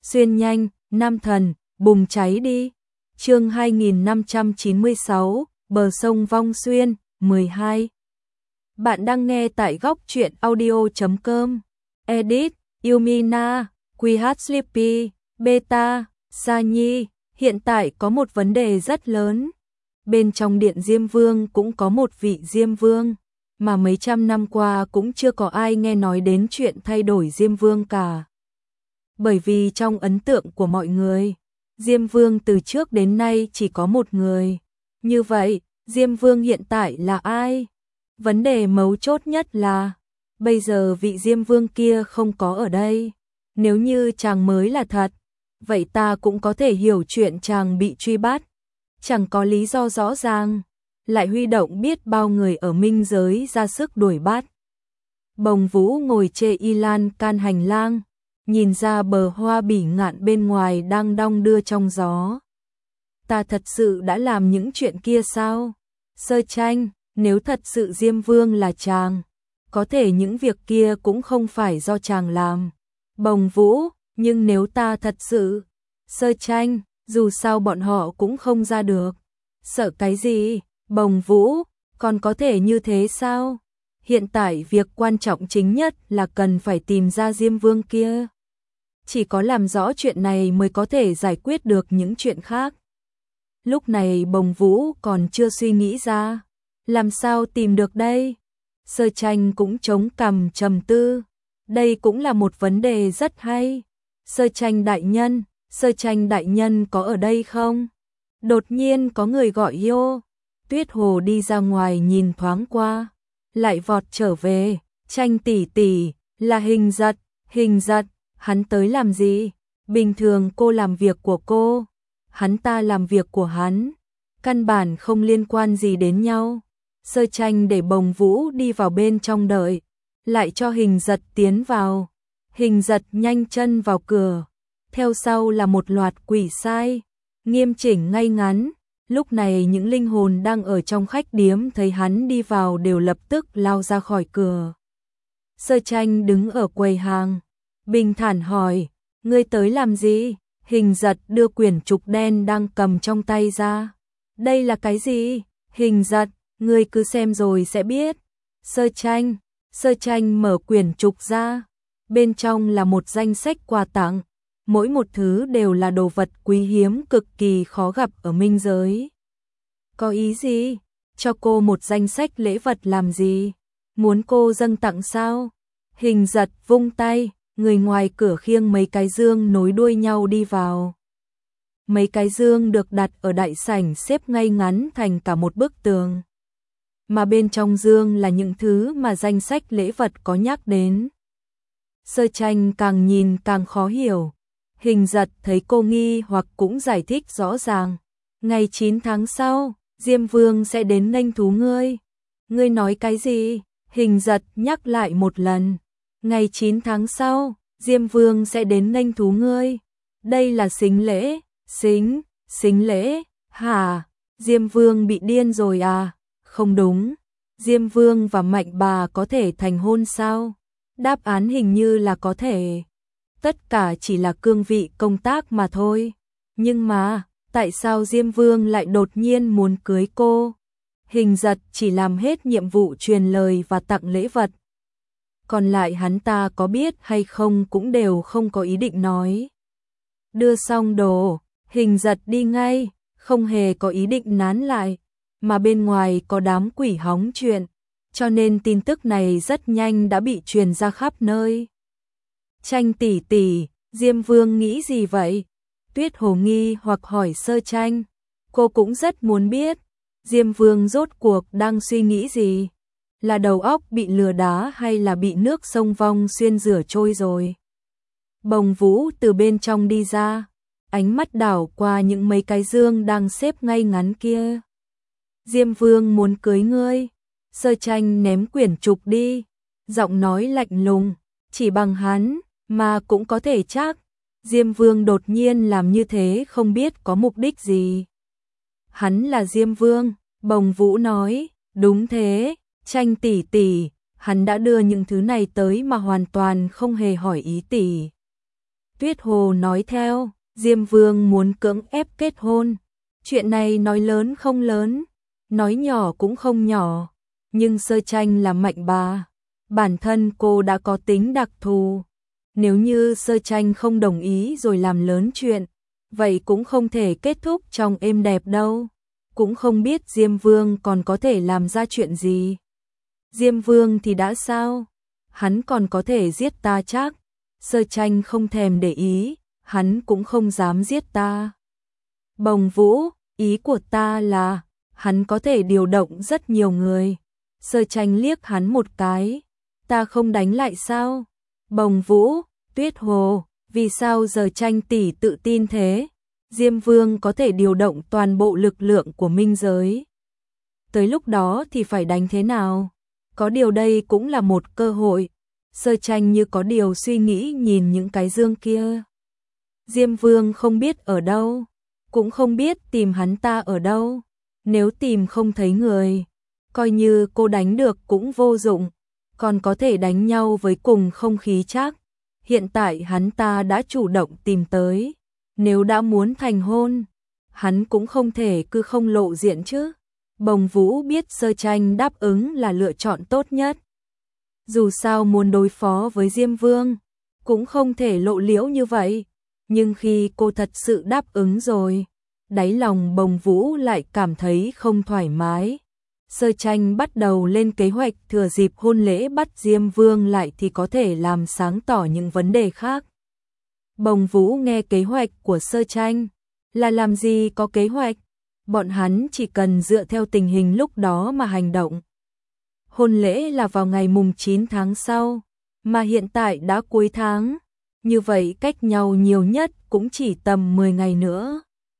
xuyên nhanh, nam thần, bùng cháy đi. Chương 2596, bờ sông Vong Xuyên, 12. Bạn đang nghe tại góc truyện audio.com. Edit, Yumina, QH Sleepy, Beta, Sa Nhi. Hiện tại có một vấn đề rất lớn. Bên trong điện Diêm Vương cũng có một vị Diêm Vương, mà mấy trăm năm qua cũng chưa có ai nghe nói đến chuyện thay đổi Diêm Vương cả. Bởi vì trong ấn tượng của mọi người, Diêm Vương từ trước đến nay chỉ có một người. Như vậy, Diêm Vương hiện tại là ai? Vấn đề mấu chốt nhất là, bây giờ vị Diêm Vương kia không có ở đây. Nếu như chàng mới là thật, vậy ta cũng có thể hiểu chuyện chàng bị truy bắt. Chẳng có lý do rõ ràng, lại huy động biết bao người ở minh giới ra sức đuổi bắt. Bồng Vũ ngồi trên y lan can hành lang, nhìn ra bờ hoa bỉ ngạn bên ngoài đang đong đưa trong gió. Ta thật sự đã làm những chuyện kia sao? Sơ Tranh, nếu thật sự Diêm Vương là chàng, có thể những việc kia cũng không phải do chàng làm. Bồng Vũ, nhưng nếu ta thật sự... Sơ Tranh, dù sao bọn họ cũng không ra được. Sợ cái gì? Bồng Vũ, còn có thể như thế sao? Hiện tại việc quan trọng chính nhất là cần phải tìm ra Diêm Vương kia. Chỉ có làm rõ chuyện này mới có thể giải quyết được những chuyện khác. Lúc này Bồng Vũ còn chưa suy nghĩ ra, làm sao tìm được đây? Sơ Tranh cũng chống cằm trầm tư, đây cũng là một vấn đề rất hay. Sơ Tranh đại nhân có ở đây không? Đột nhiên có người gọi Yo. Tuyết Hồ đi ra ngoài nhìn thoáng qua, lại vọt trở về. Tranh tỷ tỷ, là Hình Giật, hắn tới làm gì? Bình thường cô làm việc của cô, hắn ta làm việc của hắn, căn bản không liên quan gì đến nhau. Sơ Tranh để Bồng Vũ đi vào bên trong đợi, lại cho Hình Giật tiến vào. Hình Giật nhanh chân vào cửa, theo sau là một loạt quỷ sai, nghiêm chỉnh ngay ngắn. Lúc này những linh hồn đang ở trong khách điếm thấy hắn đi vào đều lập tức lao ra khỏi cửa. Sơ Tranh đứng ở quầy hàng, bình thản hỏi, ngươi tới làm gì? Hình Giật đưa quyển trục đen đang cầm trong tay ra. Đây là cái gì? Hình Giật, ngươi cứ xem rồi sẽ biết. Sơ Tranh mở quyển trục ra. Bên trong là một danh sách quà tặng. Mỗi một thứ đều là đồ vật quý hiếm cực kỳ khó gặp ở minh giới. Có ý gì? Cho cô một danh sách lễ vật làm gì? Muốn cô dâng tặng sao? Hình Giật vung tay, người ngoài cửa khiêng mấy cái dương nối đuôi nhau đi vào. Mấy cái dương được đặt ở đại sảnh xếp ngay ngắn thành cả một bức tường. Mà bên trong dương là những thứ mà danh sách lễ vật có nhắc đến. Sơ Tranh càng nhìn càng khó hiểu. Hình Giật thấy cô nghi hoặc cũng giải thích rõ ràng. Ngày 9 tháng sau, Diêm Vương sẽ đến nghênh thú ngươi. Ngươi nói cái gì? Hình Giật nhắc lại một lần. Ngày 9 tháng sau, Diêm Vương sẽ đến nghênh thú ngươi. Đây là sính lễ. Sính lễ? Hả? Diêm Vương bị điên rồi à? Không đúng. Diêm Vương và Mạnh Bà có thể thành hôn sao? Đáp án hình như là có thể. Tất cả chỉ là cương vị công tác mà thôi. Nhưng mà, tại sao Diêm Vương lại đột nhiên muốn cưới cô? Hình Giật chỉ làm hết nhiệm vụ truyền lời và tặng lễ vật. Còn lại hắn ta có biết hay không cũng đều không có ý định nói. Đưa xong đồ, Hình Giật đi ngay, không hề có ý định nán lại. Mà bên ngoài có đám quỷ hóng chuyện, cho nên tin tức này rất nhanh đã bị truyền ra khắp nơi. Tranh tỷ tỷ, Diêm Vương nghĩ gì vậy? Tuyết Hồ nghi hoặc hỏi Sơ Tranh. Cô cũng rất muốn biết, Diêm Vương rốt cuộc đang suy nghĩ gì? Là đầu óc bị lừa đá hay là bị nước sông Vong Xuyên rửa trôi rồi? Bồng Vũ từ bên trong đi ra, ánh mắt đảo qua những mấy cái dương đang xếp ngay ngắn kia. Diêm Vương muốn cưới ngươi. Sơ Tranh ném quyển trục đi, giọng nói lạnh lùng, chỉ bằng hắn mà cũng có thể chắc. Diêm Vương đột nhiên làm như thế không biết có mục đích gì. Hắn là Diêm Vương, Bồng Vũ nói, đúng thế, Tranh tỷ tỷ, hắn đã đưa những thứ này tới mà hoàn toàn không hề hỏi ý tỷ. Tuyết Hồ nói theo, Diêm Vương muốn cưỡng ép kết hôn. Chuyện này nói lớn không lớn, nói nhỏ cũng không nhỏ, nhưng Sơ Tranh là mạnh bà, bản thân cô đã có tính đặc thù. Nếu như Sơ Tranh không đồng ý rồi làm lớn chuyện, vậy cũng không thể kết thúc trong êm đẹp đâu. Cũng không biết Diêm Vương còn có thể làm ra chuyện gì. Diêm Vương thì đã sao? Hắn còn có thể giết ta chắc. Sơ Tranh không thèm để ý, hắn cũng không dám giết ta. Bồng Vũ, ý của ta là, hắn có thể điều động rất nhiều người. Sơ Tranh liếc hắn một cái, ta không đánh lại sao? Bồng Vũ, Tuyết Hồ, vì sao giờ Tranh tỷ tự tin thế? Diêm Vương có thể điều động toàn bộ lực lượng của minh giới. Tới lúc đó thì phải đánh thế nào? Có điều đây cũng là một cơ hội. Sơ Tranh như có điều suy nghĩ nhìn những cái dương kia. Diêm Vương không biết ở đâu, cũng không biết tìm hắn ta ở đâu. Nếu tìm không thấy người, coi như cô đánh được cũng vô dụng, còn có thể đánh nhau với cùng không khí chắc. Hiện tại hắn ta đã chủ động tìm tới, nếu đã muốn thành hôn, hắn cũng không thể cứ không lộ diện chứ. Bồng Vũ biết Sơ Tranh đáp ứng là lựa chọn tốt nhất. Dù sao muốn đối phó với Diêm Vương, cũng không thể lộ liễu như vậy. Nhưng khi cô thật sự đáp ứng rồi, đáy lòng Bồng Vũ lại cảm thấy không thoải mái. Sơ Tranh bắt đầu lên kế hoạch thừa dịp hôn lễ bắt Diêm Vương lại thì có thể làm sáng tỏ những vấn đề khác. Bồng Vũ nghe kế hoạch của Sơ Tranh, là làm gì có kế hoạch, bọn hắn chỉ cần dựa theo tình hình lúc đó mà hành động. Hôn lễ là vào ngày mùng 9 tháng sau, mà hiện tại đã cuối tháng, như vậy cách nhau nhiều nhất cũng chỉ tầm 10 ngày nữa.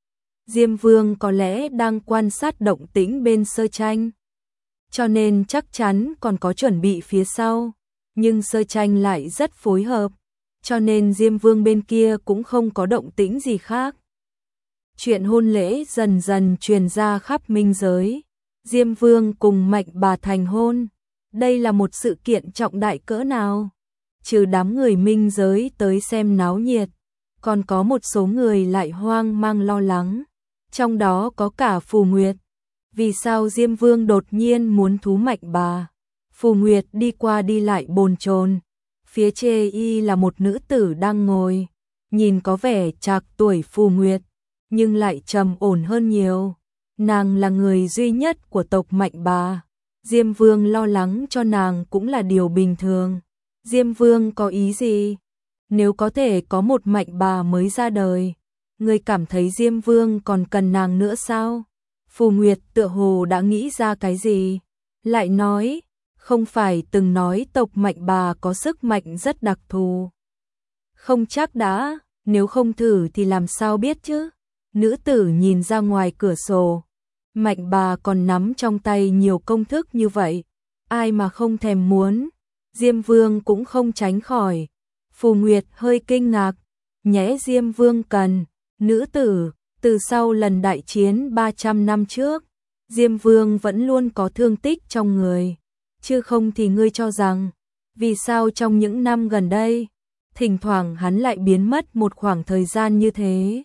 Diêm Vương có lẽ đang quan sát động tĩnh bên Sơ Tranh, cho nên chắc chắn còn có chuẩn bị phía sau, nhưng Sơ Tranh lại rất phối hợp, cho nên Diêm Vương bên kia cũng không có động tĩnh gì khác. Chuyện hôn lễ dần dần truyền ra khắp minh giới. Diêm Vương cùng Mạnh Bà thành hôn. Đây là một sự kiện trọng đại cỡ nào? Trừ đám người minh giới tới xem náo nhiệt, còn có một số người lại hoang mang lo lắng. Trong đó có cả Phù Nguyệt. Vì sao Diêm Vương đột nhiên muốn thú Mạnh Bà? Phù Nguyệt đi qua đi lại bồn chồn. Phía chê y là một nữ tử đang ngồi, nhìn có vẻ trạc tuổi Phù Nguyệt, nhưng lại trầm ổn hơn nhiều. Nàng là người duy nhất của tộc Mạnh Bà. Diêm Vương lo lắng cho nàng cũng là điều bình thường. Diêm Vương có ý gì? Nếu có thể có một Mạnh Bà mới ra đời, người cảm thấy Diêm Vương còn cần nàng nữa sao? Phù Nguyệt tựa hồ đã nghĩ ra cái gì, lại nói, không phải từng nói tộc Mạnh Bà có sức mạnh rất đặc thù. Không chắc đã, nếu không thử thì làm sao biết chứ? Nữ tử nhìn ra ngoài cửa sổ. Mạnh Bà còn nắm trong tay nhiều công thức như vậy, ai mà không thèm muốn. Diêm Vương cũng không tránh khỏi. Phù Nguyệt hơi kinh ngạc, nhẽ Diêm Vương cần. Nữ tử, từ sau lần đại chiến 300 năm trước, Diêm Vương vẫn luôn có thương tích trong người. Chứ không thì ngươi cho rằng, vì sao trong những năm gần đây, thỉnh thoảng hắn lại biến mất một khoảng thời gian như thế?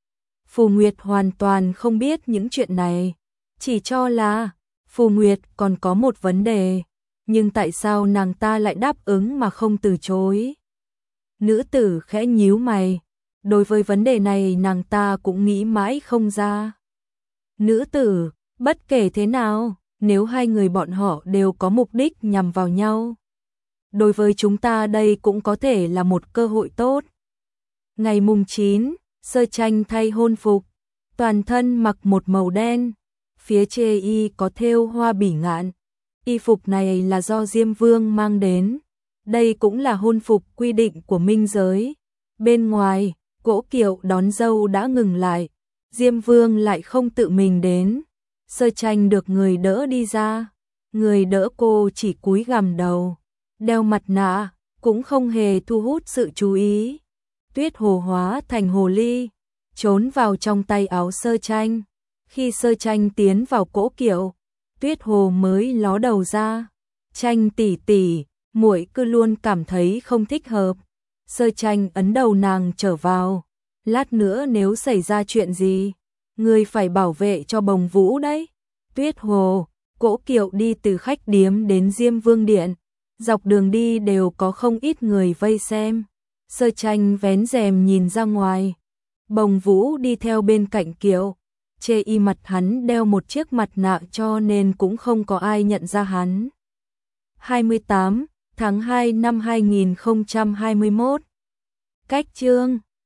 Phù Nguyệt hoàn toàn không biết những chuyện này, chỉ cho là Phù Nguyệt còn có một vấn đề, nhưng tại sao nàng ta lại đáp ứng mà không từ chối? Nữ tử khẽ nhíu mày, đối với vấn đề này nàng ta cũng nghĩ mãi không ra. Nữ tử, bất kể thế nào, nếu hai người bọn họ đều có mục đích nhằm vào nhau, đối với chúng ta đây cũng có thể là một cơ hội tốt. Ngày mùng 9, Sơ Tranh thay hôn phục, toàn thân mặc một màu đen, phía chê y có thêu hoa bỉ ngạn. Y phục này là do Diêm Vương mang đến, đây cũng là hôn phục quy định của minh giới. Bên ngoài, cỗ kiệu đón dâu đã ngừng lại, Diêm Vương lại không tự mình đến. Sơ Tranh được người đỡ đi ra, người đỡ cô chỉ cúi gằm đầu, đeo mặt nạ, cũng không hề thu hút sự chú ý. Tuyết Hồ hóa thành hồ ly, trốn vào trong tay áo Sơ Tranh. Khi Sơ Tranh tiến vào cỗ kiệu, Tuyết Hồ mới ló đầu ra. Tranh tỷ tỷ, muội cứ luôn cảm thấy không thích hợp. Sơ Tranh ấn đầu nàng trở vào. Lát nữa nếu xảy ra chuyện gì, ngươi phải bảo vệ cho Bồng Vũ đấy. Tuyết Hồ, Cỗ Kiệu đi từ khách điếm đến Diêm Vương Điện. Dọc đường đi đều có không ít người vây xem. Sơ Tranh vén rèm nhìn ra ngoài. Bồng Vũ đi theo bên cạnh kiệu. Chê y mặt hắn đeo một chiếc mặt nạ cho nên cũng không có ai nhận ra hắn. 28 tháng 2 năm 2021. Cách chương